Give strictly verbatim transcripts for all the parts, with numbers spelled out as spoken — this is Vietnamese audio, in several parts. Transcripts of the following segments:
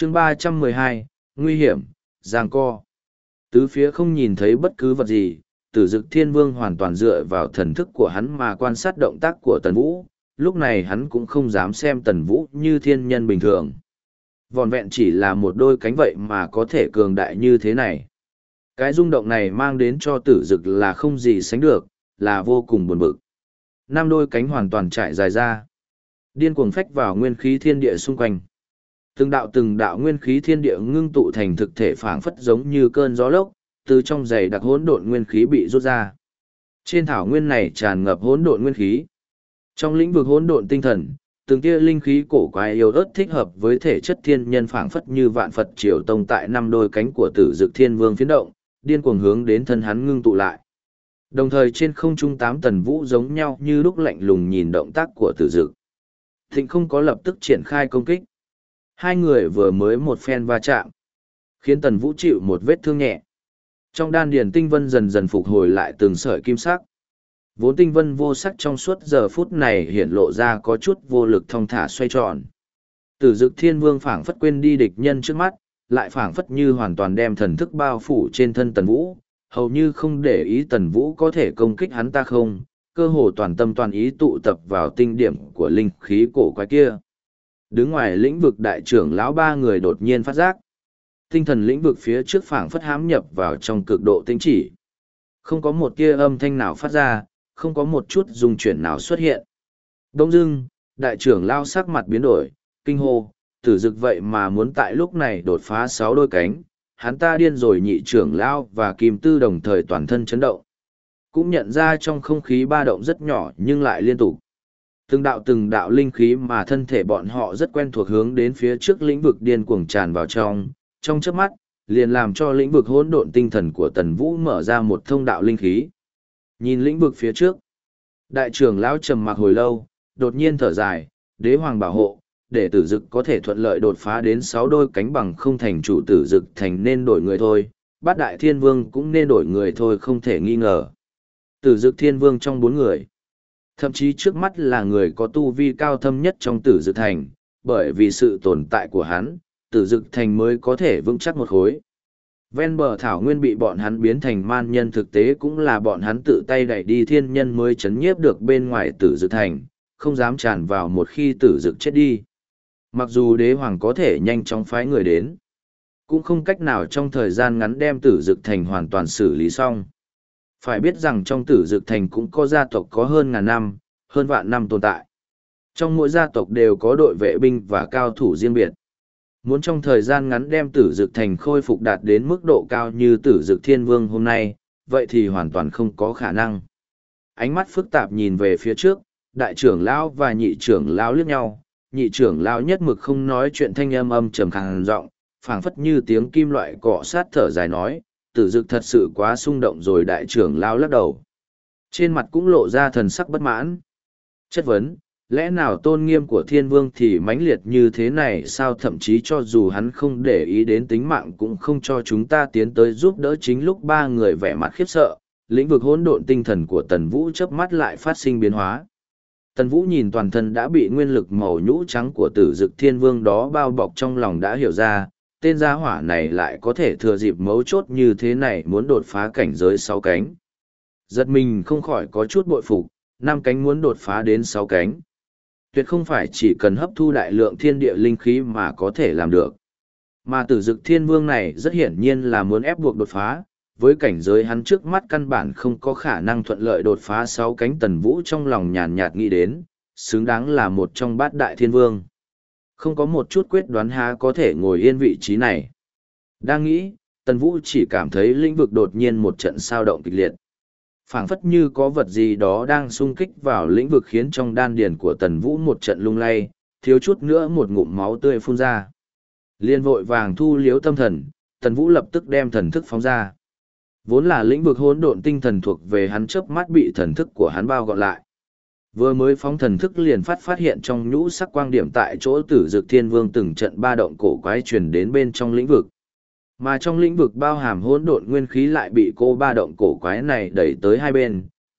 chương ba trăm mười hai, nguy hiểm, giằng co. Tứ phía không nhìn thấy bất cứ vật gì, Tử Dực Thiên Vương hoàn toàn dựa vào thần thức của hắn mà quan sát động tác của Tần Vũ, lúc này hắn cũng không dám xem Tần Vũ như thiên nhân bình thường. Vỏn vẹn chỉ là một đôi cánh vậy mà có thể cường đại như thế này. Cái rung động này mang đến cho Tử Dực là không gì sánh được, là vô cùng buồn bực. Năm đôi cánh hoàn toàn trải dài ra, điên cuồng phách vào nguyên khí thiên địa xung quanh. Từng đạo từng đạo nguyên khí thiên địa ngưng tụ thành thực thể phảng phất giống như cơn gió lốc, từ trong giày đặc hỗn độn nguyên khí bị rút ra. Trên thảo nguyên này tràn ngập hỗn độn nguyên khí. Trong lĩnh vực hỗn độn tinh thần, từng tia linh khí cổ quái yếu ớt thích hợp với thể chất thiên nhân phảng phất như vạn Phật triều tông tại năm đôi cánh của Tử Dực Thiên Vương phiến động, điên cuồng hướng đến thân hắn ngưng tụ lại. Đồng thời trên không trung tám Tần Vũ giống nhau như lúc lạnh lùng nhìn động tác của Tử Dực. Thịnh không có lập tức triển khai công kích. Hai người vừa mới một phen va chạm, khiến Tần Vũ chịu một vết thương nhẹ. Trong đan điền tinh vân dần dần phục hồi lại từng sợi kim sắc. Vốn tinh vân vô sắc trong suốt giờ phút này hiện lộ ra có chút vô lực thong thả xoay tròn. Tử Dực Thiên Vương phảng phất quên đi địch nhân trước mắt, lại phảng phất như hoàn toàn đem thần thức bao phủ trên thân Tần Vũ, hầu như không để ý Tần Vũ có thể công kích hắn ta không, cơ hồ toàn tâm toàn ý tụ tập vào tinh điểm của linh khí cổ quái kia. Đứng ngoài lĩnh vực đại trưởng lão ba người đột nhiên phát giác. Tinh thần lĩnh vực phía trước phảng phất hám nhập vào trong cực độ tinh chỉ. Không có một tia âm thanh nào phát ra, không có một chút dung chuyển nào xuất hiện. Đông dưng, đại trưởng lão sắc mặt biến đổi, kinh hô, Tử Dực vậy mà muốn tại lúc này đột phá sáu đôi cánh, hắn ta điên rồi. Nhị trưởng lão và Kim Tư đồng thời toàn thân chấn động. Cũng nhận ra trong không khí ba động rất nhỏ nhưng lại liên tục. Từng đạo từng đạo linh khí mà thân thể bọn họ rất quen thuộc hướng đến phía trước lĩnh vực điên cuồng tràn vào trong, trong chớp mắt, liền làm cho lĩnh vực hỗn độn tinh thần của Tần Vũ mở ra một thông đạo linh khí. Nhìn lĩnh vực phía trước, đại trưởng lão trầm mặc hồi lâu, đột nhiên thở dài, đế hoàng bảo hộ, để Tử Dực có thể thuận lợi đột phá đến sáu đôi cánh bằng không thành chủ Tử Dực thành nên đổi người thôi, bát đại thiên vương cũng nên đổi người thôi không thể nghi ngờ. Tử Dực Thiên Vương trong bốn người, thậm chí trước mắt là người có tu vi cao thâm nhất trong Tử Dực Thành, bởi vì sự tồn tại của hắn, Tử Dực Thành mới có thể vững chắc một khối. Ven bờ thảo nguyên bị bọn hắn biến thành man nhân thực tế cũng là bọn hắn tự tay đẩy đi thiên nhân mới chấn nhiếp được bên ngoài Tử Dực Thành, không dám tràn vào một khi Tử Dực chết đi. Mặc dù đế hoàng có thể nhanh chóng phái người đến, cũng không cách nào trong thời gian ngắn đem Tử Dực Thành hoàn toàn xử lý xong. Phải biết rằng trong Tử Dực Thành cũng có gia tộc có hơn ngàn năm, hơn vạn năm tồn tại. Trong mỗi gia tộc đều có đội vệ binh và cao thủ riêng biệt. Muốn trong thời gian ngắn đem Tử Dực Thành khôi phục đạt đến mức độ cao như Tử Dực Thiên Vương hôm nay, vậy thì hoàn toàn không có khả năng. Ánh mắt phức tạp nhìn về phía trước, đại trưởng lão và nhị trưởng lão liếc nhau, nhị trưởng lão nhất mực không nói chuyện, thanh âm âm trầm khàn giọng, phảng phất như tiếng kim loại cọ sát thở dài nói, Tử Dực thật sự quá xung động rồi. Đại trưởng lão lắc đầu, trên mặt cũng lộ ra thần sắc bất mãn, chất vấn, lẽ nào tôn nghiêm của thiên vương thì mãnh liệt như thế này sao? Thậm chí cho dù hắn không để ý đến tính mạng cũng không cho chúng ta tiến tới giúp đỡ. Chính lúc ba người vẻ mặt khiếp sợ, lĩnh vực hỗn độn tinh thần của Tần Vũ chớp mắt lại phát sinh biến hóa. Tần Vũ nhìn toàn thân đã bị nguyên lực màu nhũ trắng của Tử Dực Thiên Vương đó bao bọc, trong lòng đã hiểu ra, tên gia hỏa này lại có thể thừa dịp mấu chốt như thế này muốn đột phá cảnh giới sáu cánh. Giật mình không khỏi có chút bội phục, năm cánh muốn đột phá đến sáu cánh. Tuyệt không phải chỉ cần hấp thu đại lượng thiên địa linh khí mà có thể làm được. Mà Tử Dực Thiên Vương này rất hiển nhiên là muốn ép buộc đột phá, với cảnh giới hắn trước mắt căn bản không có khả năng thuận lợi đột phá sáu cánh. Tần Vũ trong lòng nhàn nhạt nghĩ đến, xứng đáng là một trong bát đại thiên vương. Không có một chút quyết đoán há có thể ngồi yên vị trí này. Đang nghĩ, Tần Vũ chỉ cảm thấy lĩnh vực đột nhiên một trận sao động kịch liệt. Phảng phất như có vật gì đó đang xung kích vào lĩnh vực, khiến trong đan điền của Tần Vũ một trận lung lay, thiếu chút nữa một ngụm máu tươi phun ra. Liên vội vàng thu liếu tâm thần, Tần Vũ lập tức đem thần thức phóng ra. Vốn là lĩnh vực hỗn độn tinh thần thuộc về hắn chớp mắt bị thần thức của hắn bao gọn lại. Vừa mới phóng thần thức liền phát phát hiện trong nhũ sắc quang điểm tại chỗ Tử Dực Thiên Vương từng trận ba động cổ quái truyền đến bên trong lĩnh vực. Mà trong lĩnh vực bao hàm hỗn độn nguyên khí lại bị cô ba động cổ quái này đẩy tới hai bên,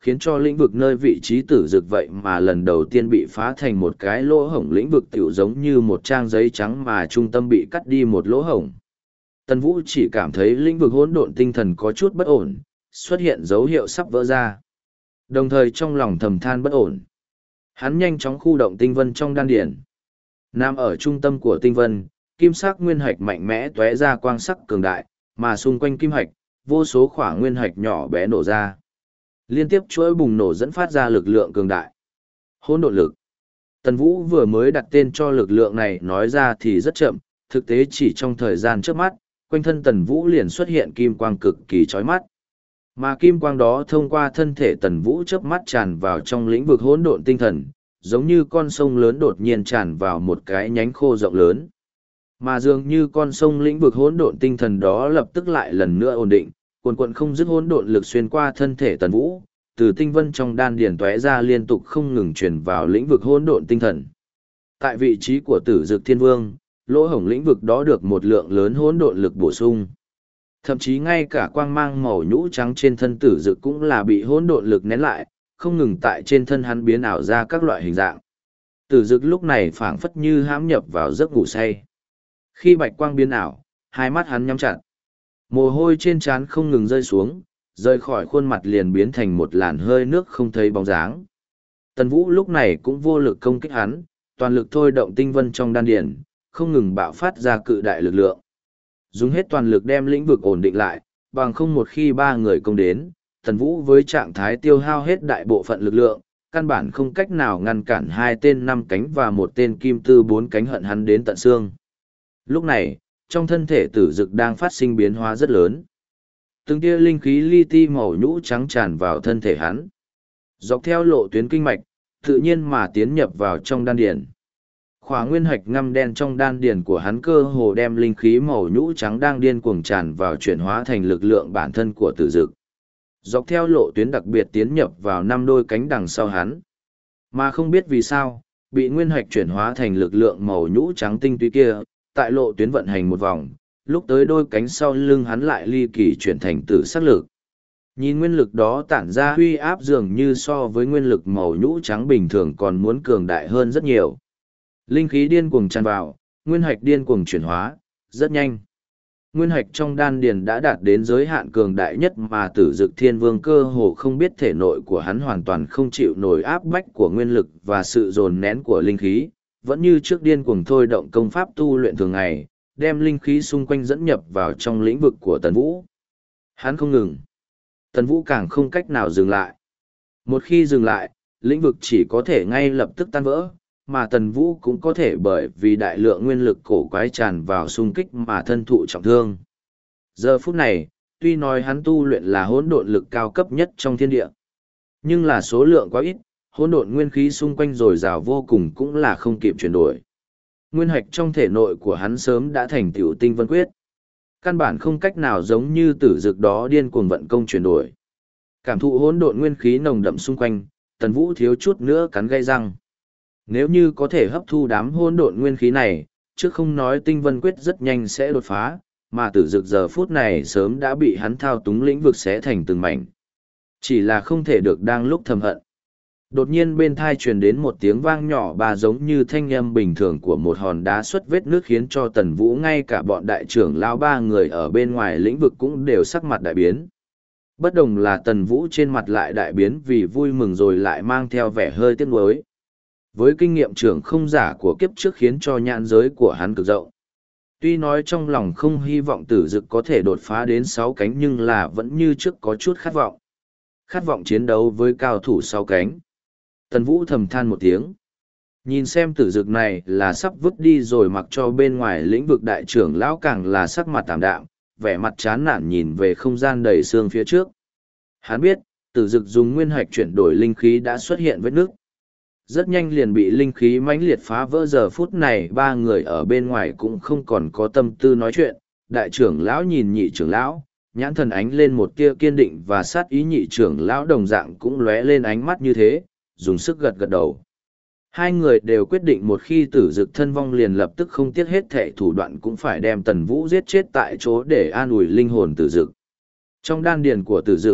khiến cho lĩnh vực nơi vị trí tử dực vậy mà lần đầu tiên bị phá thành một cái lỗ hổng, lĩnh vực tiểu giống như một trang giấy trắng mà trung tâm bị cắt đi một lỗ hổng. Tần Vũ chỉ cảm thấy lĩnh vực hỗn độn tinh thần có chút bất ổn, xuất hiện dấu hiệu sắp vỡ ra. Đồng thời trong lòng thầm than bất ổn. Hắn nhanh chóng khu động tinh vân trong đan điển. Nằm ở trung tâm của tinh vân, kim sắc nguyên hạch mạnh mẽ tóe ra quang sắc cường đại, mà xung quanh kim hạch, vô số khỏa nguyên hạch nhỏ bé nổ ra. Liên tiếp chuỗi bùng nổ dẫn phát ra lực lượng cường đại. Hỗn độn lực. Tần Vũ vừa mới đặt tên cho lực lượng này nói ra thì rất chậm, thực tế chỉ trong thời gian trước mắt, quanh thân Tần Vũ liền xuất hiện kim quang cực kỳ chói mắt. Mà kim quang đó thông qua thân thể Tần Vũ chớp mắt tràn vào trong lĩnh vực hỗn độn tinh thần, giống như con sông lớn đột nhiên tràn vào một cái nhánh khô rộng lớn. Mà dường như con sông lĩnh vực hỗn độn tinh thần đó lập tức lại lần nữa ổn định, cuồn cuộn không dứt hỗn độn lực xuyên qua thân thể Tần Vũ, từ tinh vân trong đan điền tóe ra liên tục không ngừng truyền vào lĩnh vực hỗn độn tinh thần. Tại vị trí của Tử Dực Thiên Vương, lỗ hổng lĩnh vực đó được một lượng lớn hỗn độn lực bổ sung. Thậm chí ngay cả quang mang màu nhũ trắng trên thân Tử Dực cũng là bị hỗn độn lực nén lại, không ngừng tại trên thân hắn biến ảo ra các loại hình dạng. Tử Dực lúc này phảng phất như hãm nhập vào giấc ngủ say. Khi bạch quang biến ảo, hai mắt hắn nhắm chặt. Mồ hôi trên trán không ngừng rơi xuống, rơi khỏi khuôn mặt liền biến thành một làn hơi nước không thấy bóng dáng. Tần Vũ lúc này cũng vô lực công kích hắn, toàn lực thôi động tinh vân trong đan điển, không ngừng bạo phát ra cự đại lực lượng. Dùng hết toàn lực đem lĩnh vực ổn định lại, bằng không một khi ba người công đến, Tần Vũ với trạng thái tiêu hao hết đại bộ phận lực lượng, căn bản không cách nào ngăn cản hai tên năm cánh và một tên kim tư bốn cánh hận hắn đến tận xương. Lúc này, trong thân thể Tử Dực đang phát sinh biến hóa rất lớn. Từng tia linh khí li ti màu nhũ trắng tràn vào thân thể hắn. Dọc theo lộ tuyến kinh mạch, tự nhiên mà tiến nhập vào trong đan điền. Khỏa nguyên hạch ngăm đen trong đan điền của hắn cơ hồ đem linh khí màu nhũ trắng đang điên cuồng tràn vào chuyển hóa thành lực lượng bản thân của Tử Dực. Dọc theo lộ tuyến đặc biệt tiến nhập vào năm đôi cánh đằng sau hắn. Mà không biết vì sao, bị nguyên hạch chuyển hóa thành lực lượng màu nhũ trắng tinh túy kia, tại lộ tuyến vận hành một vòng, lúc tới đôi cánh sau lưng hắn lại ly kỳ chuyển thành tử sắc lực. Nhìn nguyên lực đó tản ra huy áp dường như so với nguyên lực màu nhũ trắng bình thường còn muốn cường đại hơn rất nhiều. Linh khí điên cuồng tràn vào, nguyên hạch điên cuồng chuyển hóa, rất nhanh. Nguyên hạch trong đan điền đã đạt đến giới hạn cường đại nhất mà Tử Dực Thiên Vương cơ hồ không biết thể nội của hắn hoàn toàn không chịu nổi áp bách của nguyên lực và sự dồn nén của linh khí, vẫn như trước điên cuồng thôi động công pháp tu luyện thường ngày, đem linh khí xung quanh dẫn nhập vào trong lĩnh vực của Tần Vũ. Hắn không ngừng. Tần Vũ càng không cách nào dừng lại. Một khi dừng lại, lĩnh vực chỉ có thể ngay lập tức tan vỡ, mà Tần Vũ cũng có thể bởi vì đại lượng nguyên lực cổ quái tràn vào xung kích mà thân thụ trọng thương. Giờ phút này, tuy nói hắn tu luyện là hỗn độn lực cao cấp nhất trong thiên địa, nhưng là số lượng quá ít, hỗn độn nguyên khí xung quanh dồi dào vô cùng cũng là không kịp chuyển đổi. Nguyên hạch trong thể nội của hắn sớm đã thành tựu tinh vân quyết. Căn bản không cách nào giống như Tử Dực đó điên cuồng vận công chuyển đổi. Cảm thụ hỗn độn nguyên khí nồng đậm xung quanh, Tần Vũ thiếu chút nữa cắn gây răng. Nếu như có thể hấp thu đám hỗn độn nguyên khí này, chứ không nói tinh vân quyết rất nhanh sẽ đột phá, mà Tử Dực giờ phút này sớm đã bị hắn thao túng lĩnh vực xé thành từng mảnh. Chỉ là không thể được đang lúc thầm hận. Đột nhiên bên thai truyền đến một tiếng vang nhỏ bà giống như thanh âm bình thường của một hòn đá xuất vết nước, khiến cho Tần Vũ ngay cả bọn đại trưởng lao ba người ở bên ngoài lĩnh vực cũng đều sắc mặt đại biến. Bất đồng là Tần Vũ trên mặt lại đại biến vì vui mừng rồi lại mang theo vẻ hơi tiếc nuối. Với kinh nghiệm trưởng không giả của kiếp trước khiến cho nhãn giới của hắn cực rộng. Tuy nói trong lòng không hy vọng Tử Dực có thể đột phá đến sáu cánh nhưng là vẫn như trước có chút khát vọng. Khát vọng chiến đấu với cao thủ sáu cánh. Tần Vũ thầm than một tiếng. Nhìn xem Tử Dực này là sắp vứt đi rồi, mặc cho bên ngoài lĩnh vực đại trưởng lão càng là sắc mặt tạm đạm, vẻ mặt chán nản nhìn về không gian đầy xương phía trước. Hắn biết, Tử Dực dùng nguyên hạch chuyển đổi linh khí đã xuất hiện vết nước. Rất nhanh liền bị linh khí mãnh liệt phá vỡ. Giờ phút này ba người ở bên ngoài cũng không còn có tâm tư nói chuyện. Đại trưởng lão nhìn nhị trưởng lão, nhãn thần ánh lên một tia kiên định và sát ý. Nhị trưởng lão đồng dạng cũng lóe lên ánh mắt như thế, dùng sức gật gật đầu. Hai người đều quyết định một khi Tử Dực thân vong liền lập tức không tiếc hết thệ thủ đoạn cũng phải đem Tần Vũ giết chết tại chỗ để an ủi linh hồn Tử Dực. Trong đan điền của Tử Dực,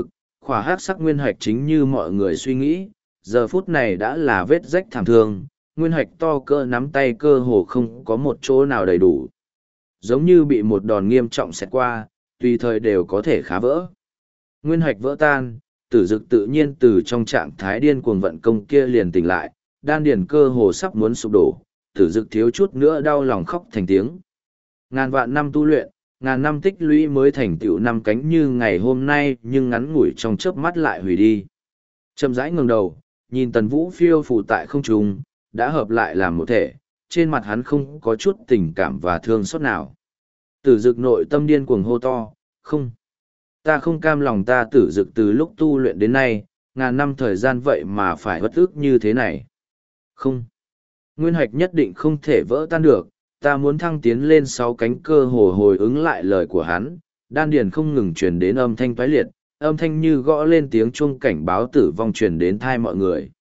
khỏa hắc sắc nguyên hạch chính như mọi người suy nghĩ, giờ phút này đã là vết rách thảm thương, nguyên hạch to cỡ nắm tay cơ hồ không có một chỗ nào đầy đủ. Giống như bị một đòn nghiêm trọng xẹt qua, tùy thời đều có thể khá vỡ. Nguyên hạch vỡ tan, tử dực tự nhiên từ trong trạng thái điên cuồng vận công kia liền tỉnh lại, đan điền cơ hồ sắp muốn sụp đổ, tử dực thiếu chút nữa đau lòng khóc thành tiếng. Ngàn vạn năm tu luyện, ngàn năm tích lũy mới thành tựu năm cánh như ngày hôm nay, nhưng ngắn ngủi trong chớp mắt lại hủy đi. Chậm rãi ngẩng đầu, nhìn Tần Vũ phiêu phù tại không trung, đã hợp lại làm một thể, trên mặt hắn không có chút tình cảm và thương xót nào. Tử dực nội tâm điên cuồng hô to, không. Ta không cam lòng, ta tử dực từ lúc tu luyện đến nay, ngàn năm thời gian vậy mà phải bất ức như thế này. Không. Nguyên hạch nhất định không thể vỡ tan được, ta muốn thăng tiến lên sáu cánh. Cơ hồ hồi ứng lại lời của hắn, đan điền không ngừng truyền đến âm thanh toái liệt, âm thanh như gõ lên tiếng chuông cảnh báo tử vong truyền đến thai mọi người.